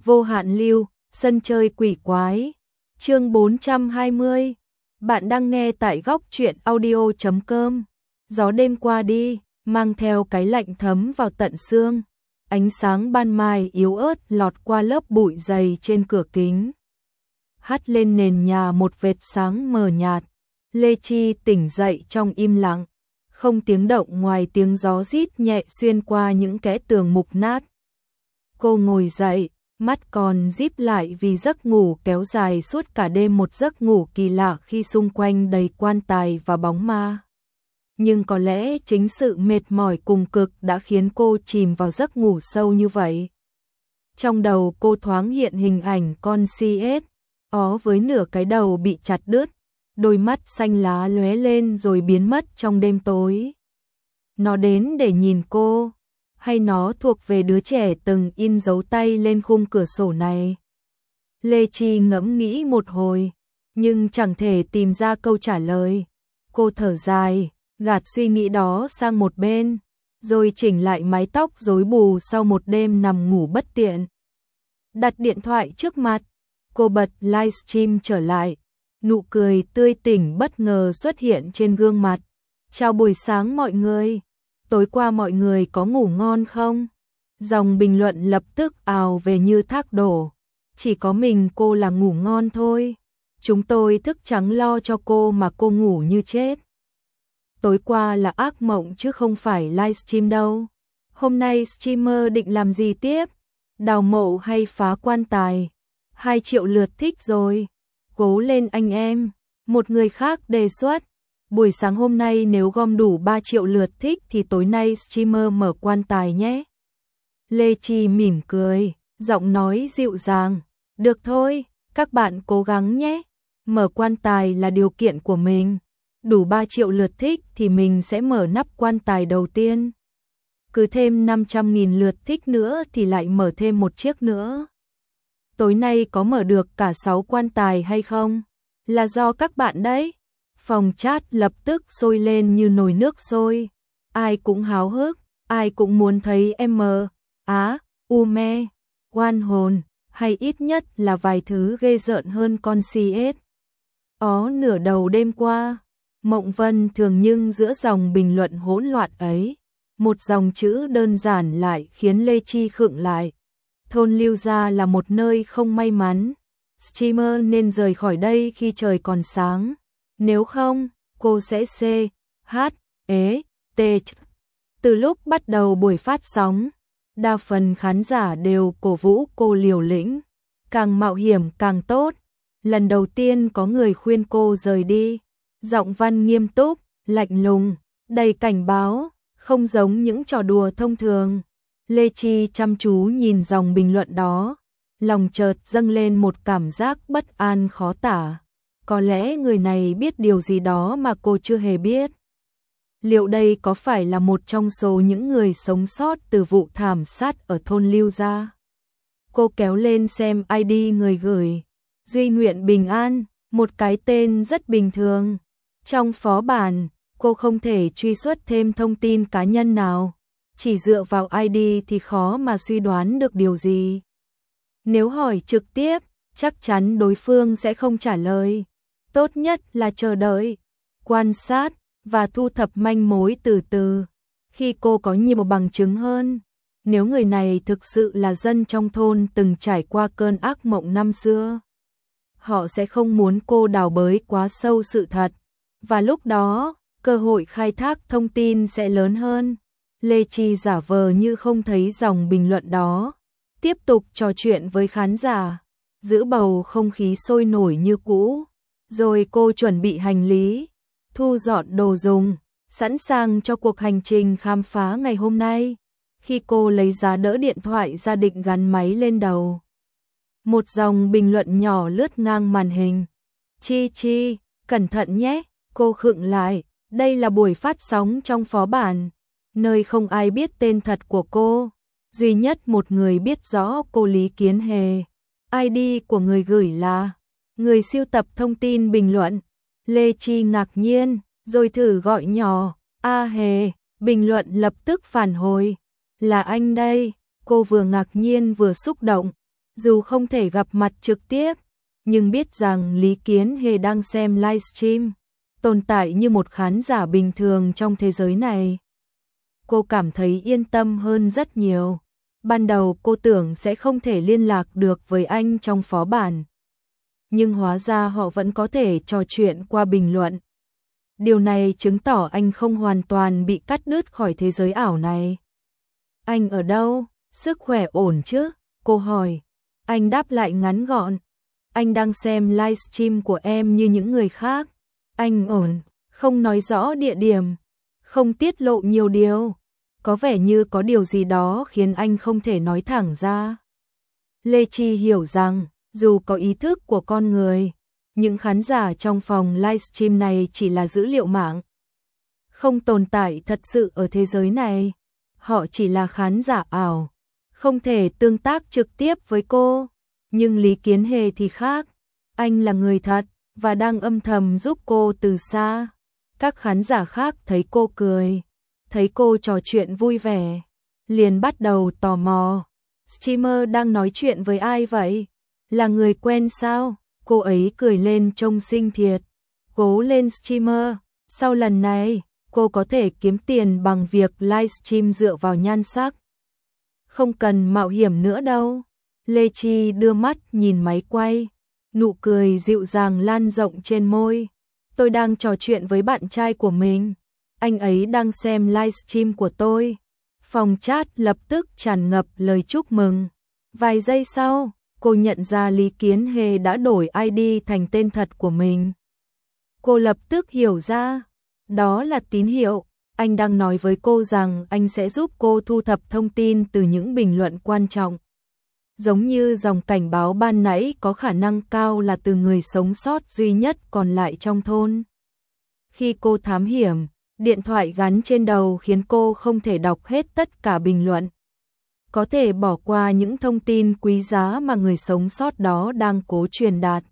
Vô hạn lưu, sân chơi quỷ quái. Chương 420. Bạn đang nghe tại góc truyện audio.com. Gió đêm qua đi, mang theo cái lạnh thấm vào tận xương. Ánh sáng ban mai yếu ớt lọt qua lớp bụi dày trên cửa kính, hắt lên nền nhà một vệt sáng mờ nhạt. Lê Chi tỉnh dậy trong im lặng, không tiếng động ngoài tiếng gió rít nhẹ xuyên qua những kẽ tường mục nát. Cô ngồi dậy, mắt còn díp lại vì giấc ngủ kéo dài suốt cả đêm, một giấc ngủ kỳ lạ khi xung quanh đầy quan tài và bóng ma. Nhưng có lẽ chính sự mệt mỏi cùng cực đã khiến cô chìm vào giấc ngủ sâu như vậy. Trong đầu cô thoáng hiện hình ảnh con CS ó với nửa cái đầu bị chặt đứt, đôi mắt xanh lá lóe lên rồi biến mất trong đêm tối. Nó đến để nhìn cô, hay nó thuộc về đứa trẻ từng in dấu tay lên khung cửa sổ này? Lê Chi ngẫm nghĩ một hồi, nhưng chẳng thể tìm ra câu trả lời. Cô thở dài, gạt suy nghĩ đó sang một bên, rồi chỉnh lại mái tóc rối bù sau một đêm nằm ngủ bất tiện. Đặt điện thoại trước mặt, cô bật livestream trở lại, nụ cười tươi tỉnh bất ngờ xuất hiện trên gương mặt. Chào buổi sáng mọi người, tối qua mọi người có ngủ ngon không? Dòng bình luận lập tức ào về như thác đổ. Chỉ có mình cô là ngủ ngon thôi. Chúng tôi thức trắng lo cho cô mà cô ngủ như chết. Tối qua là ác mộng chứ không phải livestream đâu. Hôm nay streamer định làm gì tiếp? Đào mộ hay phá quan tài? 2 triệu lượt thích rồi. Cố lên anh em. Một người khác đề xuất, buổi sáng hôm nay nếu gom đủ 3 triệu lượt thích thì tối nay streamer mở quan tài nhé. Lê Chi mỉm cười, giọng nói dịu dàng. Được thôi, các bạn cố gắng nhé. Mở quan tài là điều kiện của mình. Đủ 3 triệu lượt thích thì mình sẽ mở nắp quan tài đầu tiên. Cứ thêm 500.000 lượt thích nữa thì lại mở thêm một chiếc nữa. Tối nay có mở được cả 6 quan tài hay không? Là do các bạn đấy. Phòng chat lập tức sôi lên như nồi nước sôi. Ai cũng háo hức, ai cũng muốn thấy Ume, oan hồn, hay ít nhất là vài thứ ghê rợn hơn con CS. Nửa đầu đêm qua, Mộng Vân thường nhưng giữa dòng bình luận hỗn loạn ấy, một dòng chữ đơn giản lại khiến Lê Chi khựng lại. Thôn Lưu Gia là một nơi không may mắn. Streamer nên rời khỏi đây khi trời còn sáng. Nếu không, cô sẽ T. Từ lúc bắt đầu buổi phát sóng, đa phần khán giả đều cổ vũ cô liều lĩnh. Càng mạo hiểm càng tốt. Lần đầu tiên có người khuyên cô rời đi. Giọng văn nghiêm túc, lạnh lùng, đầy cảnh báo, không giống những trò đùa thông thường. Lê Chi chăm chú nhìn dòng bình luận đó, lòng chợt dâng lên một cảm giác bất an khó tả. Có lẽ người này biết điều gì đó mà cô chưa hề biết. Liệu đây có phải là một trong số những người sống sót từ vụ thảm sát ở thôn Lưu Gia? Cô kéo lên xem ID người gửi. Duy Nguyện Bình An, một cái tên rất bình thường. Trong phó bản, cô không thể truy xuất thêm thông tin cá nhân nào. Chỉ dựa vào ID thì khó mà suy đoán được điều gì. Nếu hỏi trực tiếp, chắc chắn đối phương sẽ không trả lời. Tốt nhất là chờ đợi, quan sát và thu thập manh mối từ từ. Khi cô có nhiều bằng chứng hơn, nếu người này thực sự là dân trong thôn từng trải qua cơn ác mộng năm xưa, họ sẽ không muốn cô đào bới quá sâu sự thật. Và lúc đó, cơ hội khai thác thông tin sẽ lớn hơn. Lê Chi giả vờ như không thấy dòng bình luận đó, tiếp tục trò chuyện với khán giả, giữ bầu không khí sôi nổi như cũ. Rồi cô chuẩn bị hành lý, thu dọn đồ dùng, sẵn sàng cho cuộc hành trình khám phá ngày hôm nay. Khi cô lấy giá đỡ điện thoại ra định gắn máy lên đầu, một dòng bình luận nhỏ lướt ngang màn hình. Chi, cẩn thận nhé. Cô khựng lại, đây là buổi phát sóng trong phó bản, nơi không ai biết tên thật của cô. Duy nhất một người biết rõ cô Lý Kiến Hề. ID của người gửi là người sưu tập thông tin bình luận. Lê Chi ngạc nhiên, rồi thử gọi nhỏ, Hề. Bình luận lập tức phản hồi, là anh đây. Cô vừa ngạc nhiên vừa xúc động, Dù không thể gặp mặt trực tiếp, nhưng biết rằng Lý Kiến Hề đang xem livestream, tồn tại như một khán giả bình thường trong thế giới này. Cô cảm thấy yên tâm hơn rất nhiều. Ban đầu cô tưởng sẽ không thể liên lạc được với anh trong phó bản. Nhưng hóa ra họ vẫn có thể trò chuyện qua bình luận. Điều này chứng tỏ anh không hoàn toàn bị cắt đứt khỏi thế giới ảo này. Anh ở đâu? Sức khỏe ổn chứ? Cô hỏi. Anh đáp lại ngắn gọn. Anh đang xem livestream của em như những người khác. Anh ổn, không nói rõ địa điểm, không tiết lộ nhiều điều. Có vẻ như có điều gì đó khiến anh không thể nói thẳng ra. Lê Chi hiểu rằng, dù có ý thức của con người, những khán giả trong phòng livestream này chỉ là dữ liệu mạng. Không tồn tại thật sự ở thế giới này. Họ chỉ là khán giả ảo, không thể tương tác trực tiếp với cô. Nhưng Lý Kiến Hề thì khác. Anh là người thật, và đang âm thầm giúp cô từ xa. Các khán giả khác thấy cô cười, thấy cô trò chuyện vui vẻ, liền bắt đầu tò mò. Streamer đang nói chuyện với ai vậy? Là người quen sao? Cô ấy cười lên trông xinh thiệt. Cố lên streamer, sau lần này, cô có thể kiếm tiền bằng việc livestream dựa vào nhan sắc. Không cần mạo hiểm nữa đâu. Lê Chi đưa mắt nhìn máy quay, nụ cười dịu dàng lan rộng trên môi. Tôi đang trò chuyện với bạn trai của mình. Anh ấy đang xem livestream của tôi. Phòng chat lập tức tràn ngập lời chúc mừng. Vài giây sau, cô nhận ra Lý Kiến Hề đã đổi ID thành tên thật của mình. Cô lập tức hiểu ra, đó là tín hiệu. Anh đang nói với cô rằng anh sẽ giúp cô thu thập thông tin từ những bình luận quan trọng. Giống như dòng cảnh báo ban nãy có khả năng cao là từ người sống sót duy nhất còn lại trong thôn. Khi cô thám hiểm, điện thoại gắn trên đầu khiến cô không thể đọc hết tất cả bình luận. Có thể bỏ qua những thông tin quý giá mà người sống sót đó đang cố truyền đạt.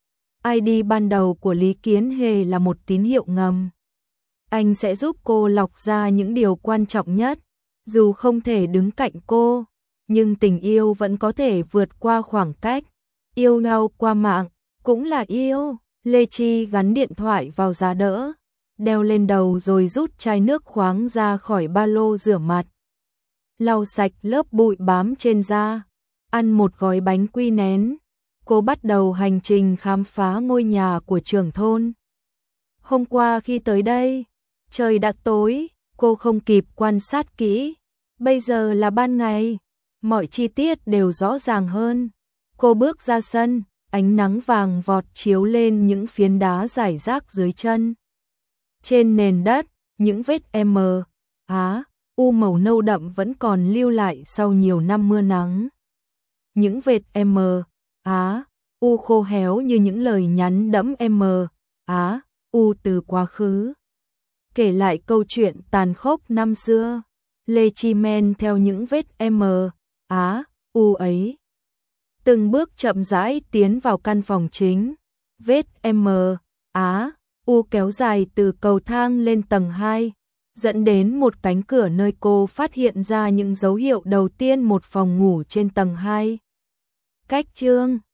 ID ban đầu của Lý Kiến Hề là một tín hiệu ngầm. Anh sẽ giúp cô lọc ra những điều quan trọng nhất. Dù không thể đứng cạnh cô, nhưng tình yêu vẫn có thể vượt qua khoảng cách. Yêu nhau qua mạng cũng là yêu. Lê Chi gắn điện thoại vào giá đỡ, đeo lên đầu rồi rút chai nước khoáng ra khỏi ba lô rửa mặt. Lau sạch lớp bụi bám trên da, ăn một gói bánh quy nén. Cô bắt đầu hành trình khám phá ngôi nhà của trưởng thôn. Hôm qua khi tới đây, trời đã tối, cô không kịp quan sát kỹ. Bây giờ là ban ngày, mọi chi tiết đều rõ ràng hơn. Cô bước ra sân, ánh nắng vàng vọt chiếu lên những phiến đá rải rác dưới chân. Trên nền đất, những vết U màu nâu đậm vẫn còn lưu lại sau nhiều năm mưa nắng. Những vệt U khô héo như những lời nhắn đẫm U từ quá khứ. Kể lại câu chuyện tàn khốc năm xưa, Lê Chi men theo những vết U ấy. Từng bước chậm rãi tiến vào căn phòng chính. Vết U kéo dài từ cầu thang lên tầng 2, dẫn đến một cánh cửa nơi cô phát hiện ra những dấu hiệu đầu tiên một phòng ngủ trên tầng 2. Cách chương